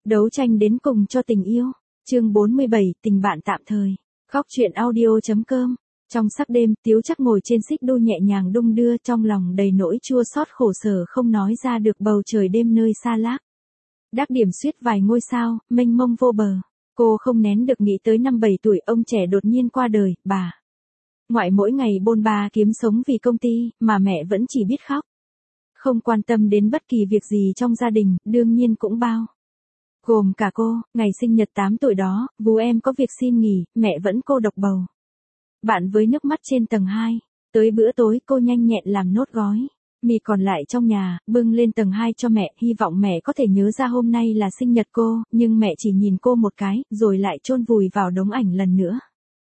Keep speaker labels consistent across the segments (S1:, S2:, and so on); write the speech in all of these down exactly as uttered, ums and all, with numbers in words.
S1: Đấu tranh đến cùng cho tình yêu. Chương bốn mươi bảy, tình bạn tạm thời. Góc truyện audio chấm com. Trong sắc đêm, Tiếu Trác ngồi trên xích đu nhẹ nhàng đung đưa, trong lòng đầy nỗi chua xót khổ sở không nói ra được. Bầu trời đêm nơi xa lác, đắc điểm suýt vài ngôi sao, mênh mông vô bờ. Cô không nén được nghĩ tới năm bảy tuổi ông trẻ đột nhiên qua đời, bà ngoại mỗi ngày bôn ba kiếm sống vì công ty, mà mẹ vẫn chỉ biết khóc. Không quan tâm đến bất kỳ việc gì trong gia đình, đương nhiên cũng bao gồm cả cô. Ngày sinh nhật tám tuổi đó, vú em có việc xin nghỉ, mẹ vẫn cô độc bầu bạn với nước mắt trên tầng hai. Tới bữa tối cô nhanh nhẹn làm nốt gói mì còn lại trong nhà, bưng lên tầng hai cho mẹ, hy vọng mẹ có thể nhớ ra hôm nay là sinh nhật cô, nhưng mẹ chỉ nhìn cô một cái, rồi lại chôn vùi vào đống ảnh lần nữa.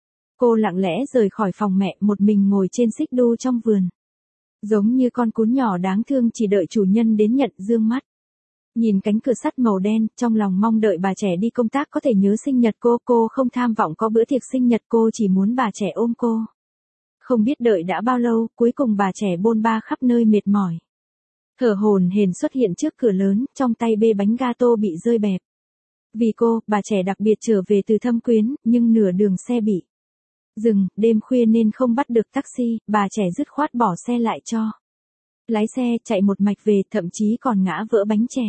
S1: Cô lặng lẽ rời khỏi phòng mẹ, một mình ngồi trên xích đu trong vườn. Giống như con cún nhỏ đáng thương chỉ đợi chủ nhân đến nhận, dương mắt nhìn cánh cửa sắt màu đen, trong lòng mong đợi bà trẻ đi công tác có thể nhớ sinh nhật cô. Cô không tham vọng có bữa tiệc sinh nhật, cô chỉ muốn bà trẻ ôm cô. Không biết đợi đã bao lâu, cuối cùng bà trẻ bôn ba khắp nơi mệt mỏi, thở hổn hển xuất hiện trước cửa lớn, trong tay bê bánh gato bị rơi bẹp. Vì cô, bà trẻ đặc biệt trở về từ Thâm Quyến, nhưng nửa đường xe bị dừng, đêm khuya nên không bắt được taxi, bà trẻ dứt khoát bỏ xe lại cho lái xe chạy một mạch về, thậm chí còn ngã vỡ bánh chè.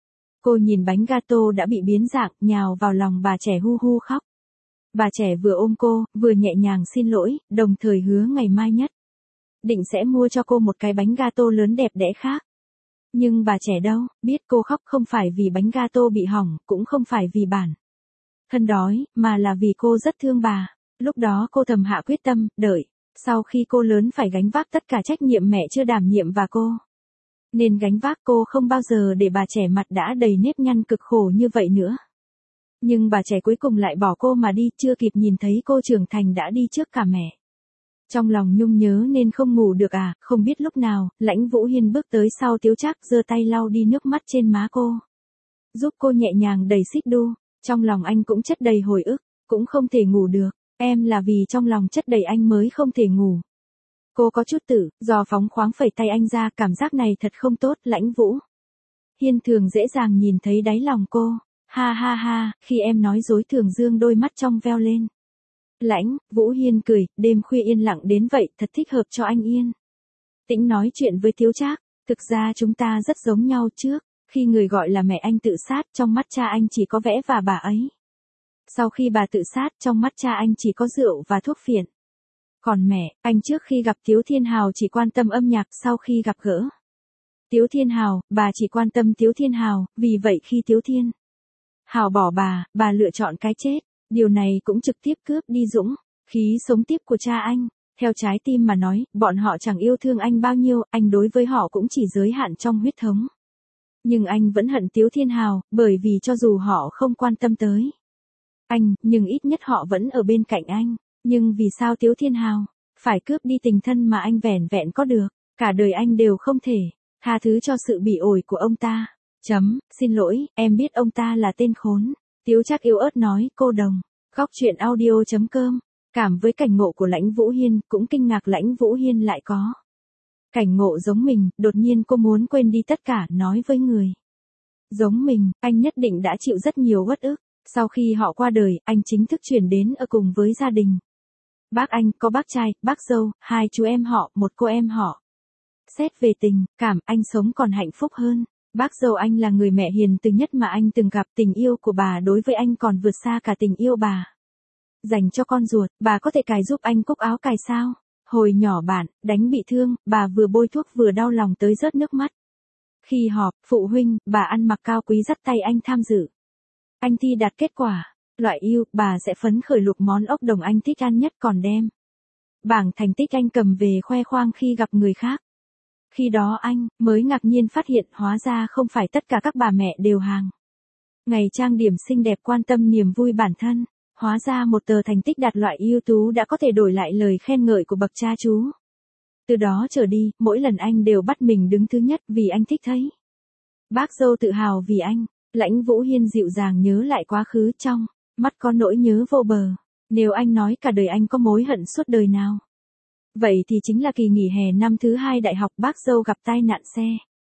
S1: Cô nhìn bánh gato đã bị biến dạng, nhào vào lòng bà trẻ hu hu khóc. Bà trẻ vừa ôm cô, vừa nhẹ nhàng xin lỗi, đồng thời hứa ngày mai nhất định sẽ mua cho cô một cái bánh gato lớn đẹp đẽ khác. Nhưng bà trẻ đâu, biết cô khóc không phải vì bánh gato bị hỏng, cũng không phải vì bản thân đói, mà là vì cô rất thương bà. Lúc đó cô thầm hạ quyết tâm, đợi sau khi cô lớn phải gánh vác tất cả trách nhiệm mẹ chưa đảm nhiệm và cô nên gánh vác. Cô không bao giờ để bà trẻ mặt đã đầy nếp nhăn cực khổ như vậy nữa. Nhưng bà trẻ cuối cùng lại bỏ cô mà đi, chưa kịp nhìn thấy cô trưởng thành đã đi trước cả mẹ. Trong lòng nhung nhớ nên không ngủ được à, không biết lúc nào, Lãnh Vũ Hiên bước tới sau Tiếu Trác, giơ tay lau đi nước mắt trên má cô, giúp cô nhẹ nhàng đẩy xích đu. Trong lòng anh cũng chất đầy hồi ức, cũng không thể ngủ được. Em là vì trong lòng chất đầy anh mới không thể ngủ. Cô có chút tự do phóng khoáng phẩy tay anh ra, cảm giác này thật không tốt. Lãnh Vũ Hiên thường dễ dàng nhìn thấy đáy lòng cô. Ha ha ha, khi em nói dối Thường Dương đôi mắt trong veo lên. Lãnh Vũ Hiên cười, đêm khuya yên lặng đến vậy, thật thích hợp cho anh yên tĩnh nói chuyện với Tiếu Trác. Thực ra chúng ta rất giống nhau. Trước khi người gọi là mẹ anh tự sát, trong mắt cha anh chỉ có vẽ và bà ấy. Sau khi bà tự sát, trong mắt cha anh chỉ có rượu và thuốc phiện. Còn mẹ, anh trước khi gặp Tiếu Thiên Hào chỉ quan tâm âm nhạc, sau khi gặp gỡ Tiếu Thiên Hào, bà chỉ quan tâm Tiếu Thiên Hào, vì vậy khi Tiếu Thiên Hào bỏ bà, bà lựa chọn cái chết. Điều này cũng trực tiếp cướp đi dũng khí sống tiếp của cha anh. Theo trái tim mà nói, bọn họ chẳng yêu thương anh bao nhiêu, anh đối với họ cũng chỉ giới hạn trong huyết thống. Nhưng anh vẫn hận Tiếu Thiên Hào, bởi vì cho dù họ không quan tâm tới anh, nhưng ít nhất họ vẫn ở bên cạnh anh. Nhưng vì sao Tiếu Thiên Hào phải cướp đi tình thân mà anh vẻn vẹn có được? Cả đời anh đều không thể tha thứ cho sự bị ổi của ông ta. Chấm, xin lỗi, em biết ông ta là tên khốn. Tiếu Trác yếu ớt nói. Cô đồng. Góc truyện audio chấm com. Cảm với cảnh ngộ của Lãnh Vũ Hiên, cũng kinh ngạc Lãnh Vũ Hiên lại có cảnh ngộ giống mình. Đột nhiên cô muốn quên đi tất cả, nói với người giống mình, anh nhất định đã chịu rất nhiều uất ức. Sau khi họ qua đời, anh chính thức chuyển đến ở cùng với gia đình. Bác anh, có bác trai, bác dâu, hai chú em họ, một cô em họ. Xét về tình cảm, anh sống còn hạnh phúc hơn. Bác dâu anh là người mẹ hiền từ nhất mà anh từng gặp. Tình yêu của bà đối với anh còn vượt xa cả tình yêu bà dành cho con ruột. Bà có thể cài giúp anh cúc áo cài sao? Hồi nhỏ bạn đánh bị thương, bà vừa bôi thuốc vừa đau lòng tới rớt nước mắt. Khi họp phụ huynh, bà ăn mặc cao quý dắt tay anh tham dự. Anh thi đạt kết quả loại yêu, bà sẽ phấn khởi luộc món ốc đồng anh thích ăn nhất, còn đem bảng thành tích anh cầm về khoe khoang khi gặp người khác. Khi đó anh mới ngạc nhiên phát hiện hóa ra không phải tất cả các bà mẹ đều hàng ngày trang điểm xinh đẹp quan tâm niềm vui bản thân. Hóa ra một tờ thành tích đạt loại ưu tú đã có thể đổi lại lời khen ngợi của bậc cha chú. Từ đó trở đi, mỗi lần anh đều bắt mình đứng thứ nhất vì anh thích thấy bác dâu tự hào vì anh. Lãnh Vũ Hiên dịu dàng nhớ lại quá khứ, trong mắt có nỗi nhớ vô bờ. Nếu anh nói cả đời anh có mối hận suốt đời nào, vậy thì chính là kỳ nghỉ hè năm thứ hai đại học, bác dâu gặp tai nạn xe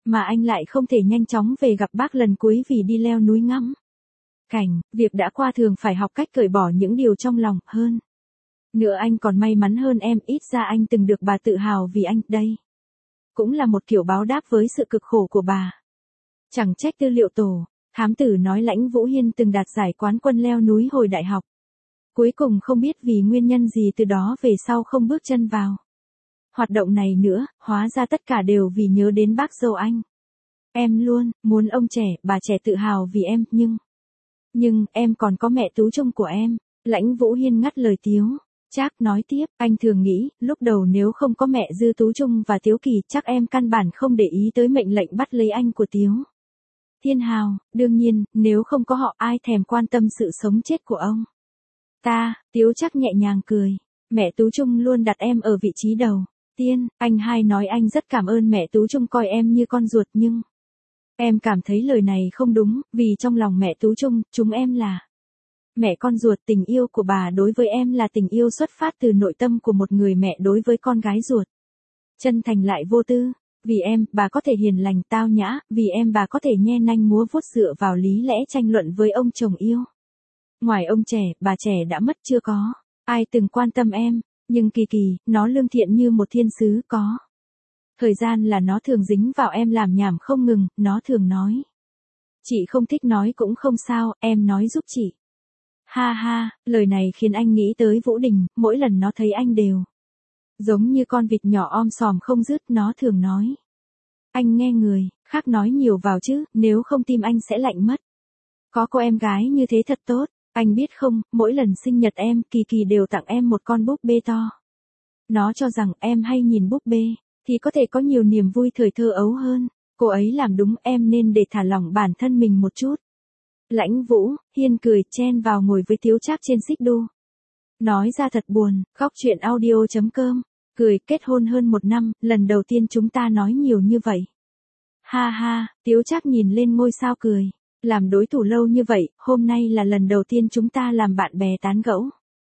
S1: Mà anh lại không thể nhanh chóng về gặp bác lần cuối vì đi leo núi ngắm cảnh, việc đã qua thường phải học cách cởi bỏ những điều trong lòng hơn. Nữa anh còn may mắn hơn em, ít ra anh từng được bà tự hào vì anh, đây. Cũng là một kiểu báo đáp với sự cực khổ của bà. Chẳng trách tư liệu tổ, thám tử nói Lãnh Vũ Hiên từng đạt giải quán quân leo núi hồi đại học. Cuối cùng không biết vì nguyên nhân gì từ đó về sau không bước chân vào hoạt động này nữa, hóa ra tất cả đều vì nhớ đến bác dâu anh. Em luôn muốn ông trẻ, bà trẻ tự hào vì em, nhưng... Nhưng, em còn có mẹ Tú Trung của em. Lãnh Vũ Hiên ngắt lời Tiếu. Trác nói tiếp, anh thường nghĩ, lúc đầu nếu không có mẹ Dư Tú Trung và Tiếu Kỳ, chắc em căn bản không để ý tới mệnh lệnh bắt lấy anh của Tiếu Thiên Hào. Đương nhiên, nếu không có họ, ai thèm quan tâm sự sống chết của ông ta. Tiếu Trác nhẹ nhàng cười. Mẹ Tú Trung luôn đặt em ở vị trí đầu tiên. Anh hai nói anh rất cảm ơn mẹ Tú Trung coi em như con ruột, nhưng... Em cảm thấy lời này không đúng, vì trong lòng mẹ Tú Trung, chúng em là mẹ con ruột. Tình yêu của bà đối với em là tình yêu xuất phát từ nội tâm của một người mẹ đối với con gái ruột. Chân thành lại vô tư. Vì em, bà có thể hiền lành tao nhã, vì em bà có thể nhe nanh múa vuốt dựa vào lý lẽ tranh luận với ông chồng yêu. Ngoài ông trẻ, bà trẻ đã mất, chưa có ai từng quan tâm em, nhưng Kỳ Kỳ, nó lương thiện như một thiên sứ, có thời gian là nó thường dính vào em làm nhảm không ngừng, nó thường nói. Chị không thích nói cũng không sao, em nói giúp chị. Ha ha, lời này khiến anh nghĩ tới Vũ Đình, mỗi lần nó thấy anh đều giống như con vịt nhỏ om sòm không dứt, nó thường nói. Anh nghe người khác nói nhiều vào chứ, nếu không tim anh sẽ lạnh mất. Có cô em gái như thế thật tốt, anh biết không, mỗi lần sinh nhật em, Kỳ Kỳ đều tặng em một con búp bê to. Nó cho rằng em hay nhìn búp bê thì có thể có nhiều niềm vui thời thơ ấu hơn. Cô ấy làm đúng, em nên để thả lỏng bản thân mình một chút. Lãnh Vũ Hiên cười chen vào ngồi với Tiếu Trác trên xích đu. Nói ra thật buồn, khóc chuyện audio chấm com. Cười, kết hôn hơn một năm, lần đầu tiên chúng ta nói nhiều như vậy. Ha ha, Tiếu Trác nhìn lên ngôi sao cười. Làm đối thủ lâu như vậy, hôm nay là lần đầu tiên chúng ta làm bạn bè tán gẫu.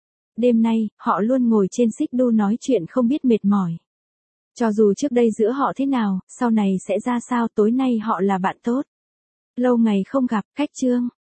S1: Đêm nay, họ luôn ngồi trên xích đu nói chuyện không biết mệt mỏi. Cho dù trước đây giữa họ thế nào, sau này sẽ ra sao, tối nay họ là bạn tốt. Lâu ngày không gặp, cách chương.